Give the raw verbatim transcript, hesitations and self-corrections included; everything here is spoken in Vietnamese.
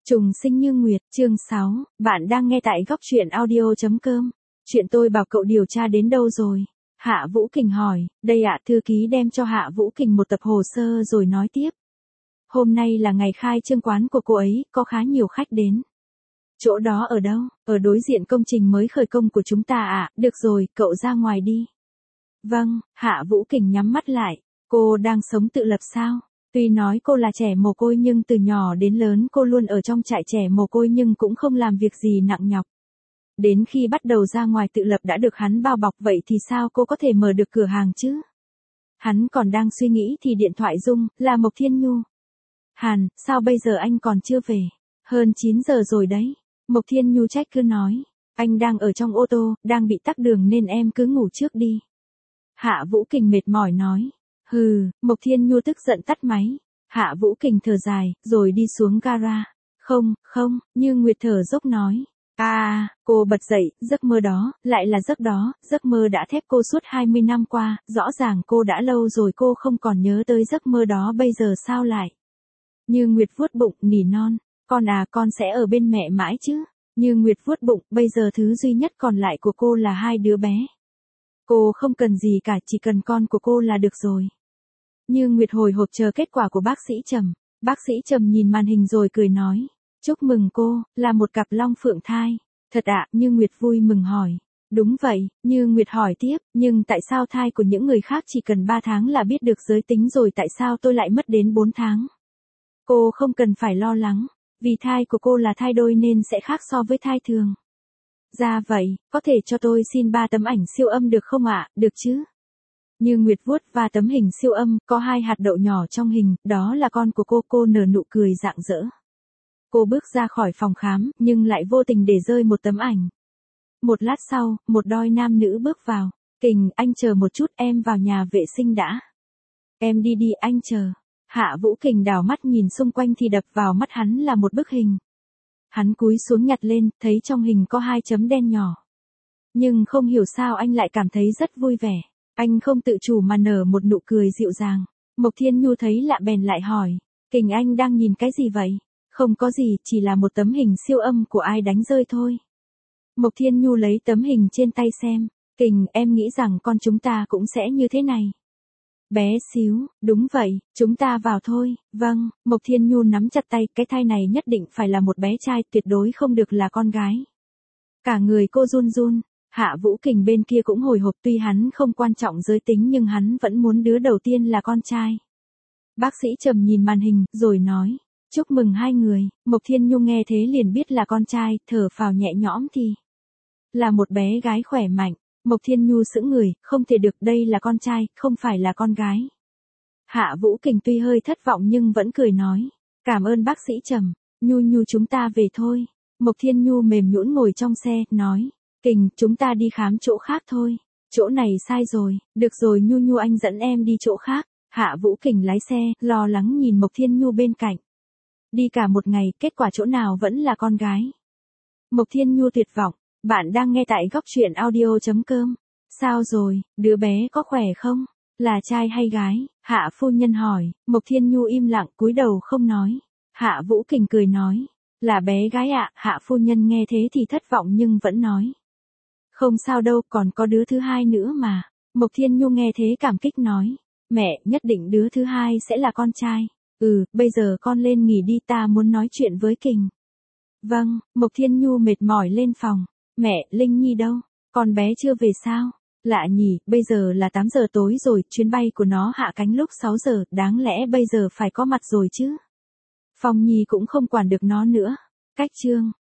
Trùng sinh như nguyệt, chương sáu, bạn đang nghe tại góc truyện audio chấm com. Chuyện tôi bảo cậu điều tra đến đâu rồi? Hạ Vũ Kình hỏi, đây ạ, thư ký đem cho Hạ Vũ Kình một tập hồ sơ rồi nói tiếp. Hôm nay là ngày khai trương quán của cô ấy, có khá nhiều khách đến. Chỗ đó ở đâu? Ở đối diện công trình mới khởi công của chúng ta ạ, được rồi, cậu ra ngoài đi. Vâng, Hạ Vũ Kình nhắm mắt lại, cô đang sống tự lập sao? Tuy nói cô là trẻ mồ côi nhưng từ nhỏ đến lớn cô luôn ở trong trại trẻ mồ côi nhưng cũng không làm việc gì nặng nhọc. Đến khi bắt đầu ra ngoài tự lập đã được hắn bao bọc, vậy thì sao cô có thể mở được cửa hàng chứ? Hắn còn đang suy nghĩ thì điện thoại rung, là Mộc Thiên Nhu. Hàn, sao bây giờ anh còn chưa về? Hơn chín giờ rồi đấy. Mộc Thiên Nhu trách cứ nói, anh đang ở trong ô tô, đang bị tắc đường nên em cứ ngủ trước đi. Hạ Vũ Kình mệt mỏi nói. Hừ, Mộc Thiên Nhu tức giận tắt máy. Hạ Vũ Kình thở dài, rồi đi xuống gara. Không, không, Như Nguyệt thở dốc nói. À, cô bật dậy, giấc mơ đó, lại là giấc đó, giấc mơ đã thép cô suốt hai mươi năm qua, rõ ràng cô đã lâu rồi cô không còn nhớ tới giấc mơ đó, bây giờ sao lại? Như Nguyệt vuốt bụng, nỉ non, con à, con sẽ ở bên mẹ mãi chứ? Như Nguyệt vuốt bụng, bây giờ thứ duy nhất còn lại của cô là hai đứa bé. Cô không cần gì cả, chỉ cần con của cô là được rồi. Như Nguyệt hồi hộp chờ kết quả của bác sĩ Trầm. Bác sĩ Trầm nhìn màn hình rồi cười nói. Chúc mừng cô, là một cặp long phượng thai. Thật ạ, Như Nguyệt vui mừng hỏi. Đúng vậy, Như Nguyệt hỏi tiếp, nhưng tại sao thai của những người khác chỉ cần ba tháng là biết được giới tính rồi, tại sao tôi lại mất đến bốn tháng? Cô không cần phải lo lắng, vì thai của cô là thai đôi nên sẽ khác so với thai thường. Ra vậy, có thể cho tôi xin ba tấm ảnh siêu âm được không ạ? Được chứ? Như Nguyệt vuốt và tấm hình siêu âm, có hai hạt đậu nhỏ trong hình, đó là con của cô, cô nở nụ cười rạng rỡ. Cô bước ra khỏi phòng khám, nhưng lại vô tình để rơi một tấm ảnh. Một lát sau, một đôi nam nữ bước vào. Kình, anh chờ một chút, em vào nhà vệ sinh đã. Em đi đi, anh chờ. Hạ Vũ Kình đảo mắt nhìn xung quanh thì đập vào mắt hắn là một bức hình. Hắn cúi xuống nhặt lên, thấy trong hình có hai chấm đen nhỏ. Nhưng không hiểu sao anh lại cảm thấy rất vui vẻ. Anh không tự chủ mà nở một nụ cười dịu dàng. Mộc Thiên Nhu thấy lạ bèn lại hỏi. Kình, anh đang nhìn cái gì vậy? Không có gì, chỉ là một tấm hình siêu âm của ai đánh rơi thôi. Mộc Thiên Nhu lấy tấm hình trên tay xem. Kình, em nghĩ rằng con chúng ta cũng sẽ như thế này. Bé xíu, đúng vậy, chúng ta vào thôi. Vâng, Mộc Thiên Nhu nắm chặt tay, cái thai này nhất định phải là một bé trai, tuyệt đối không được là con gái. Cả người cô run run. Hạ Vũ Kình bên kia cũng hồi hộp, tuy hắn không quan trọng giới tính nhưng hắn vẫn muốn đứa đầu tiên là con trai. Bác sĩ Trầm nhìn màn hình, rồi nói, chúc mừng hai người. Mộc Thiên Nhu nghe thế liền biết là con trai, thở phào nhẹ nhõm thì là một bé gái khỏe mạnh. Mộc Thiên Nhu sững người, không thể được, đây là con trai, không phải là con gái. Hạ Vũ Kình tuy hơi thất vọng nhưng vẫn cười nói, cảm ơn bác sĩ Trầm. Nhu Nhu, chúng ta về thôi. Mộc Thiên Nhu mềm nhũn ngồi trong xe, nói, Kình, chúng ta đi khám chỗ khác thôi. Chỗ này sai rồi, được rồi Nhu Nhu, anh dẫn em đi chỗ khác. Hạ Vũ Kình lái xe, lo lắng nhìn Mộc Thiên Nhu bên cạnh. Đi cả một ngày, kết quả chỗ nào vẫn là con gái. Mộc Thiên Nhu tuyệt vọng. Bạn đang nghe tại góc truyện audio chấm com. Sao rồi, đứa bé có khỏe không? Là trai hay gái? Hạ phu nhân hỏi. Mộc Thiên Nhu im lặng, cúi đầu không nói. Hạ Vũ Kình cười nói, là bé gái ạ. Hạ phu nhân nghe thế thì thất vọng nhưng vẫn nói, không sao đâu, còn có đứa thứ hai nữa mà. Mộc Thiên Nhu nghe thế cảm kích nói, mẹ, nhất định đứa thứ hai sẽ là con trai. Ừ, bây giờ con lên nghỉ đi, ta muốn nói chuyện với Kình. Vâng, Mộc Thiên Nhu mệt mỏi lên phòng. Mẹ, Linh Nhi đâu? Con bé chưa về sao? Lạ nhỉ, bây giờ là tám giờ tối rồi, chuyến bay của nó hạ cánh lúc sáu giờ, đáng lẽ bây giờ phải có mặt rồi chứ. Phong Nhi cũng không quản được nó nữa. Cách chương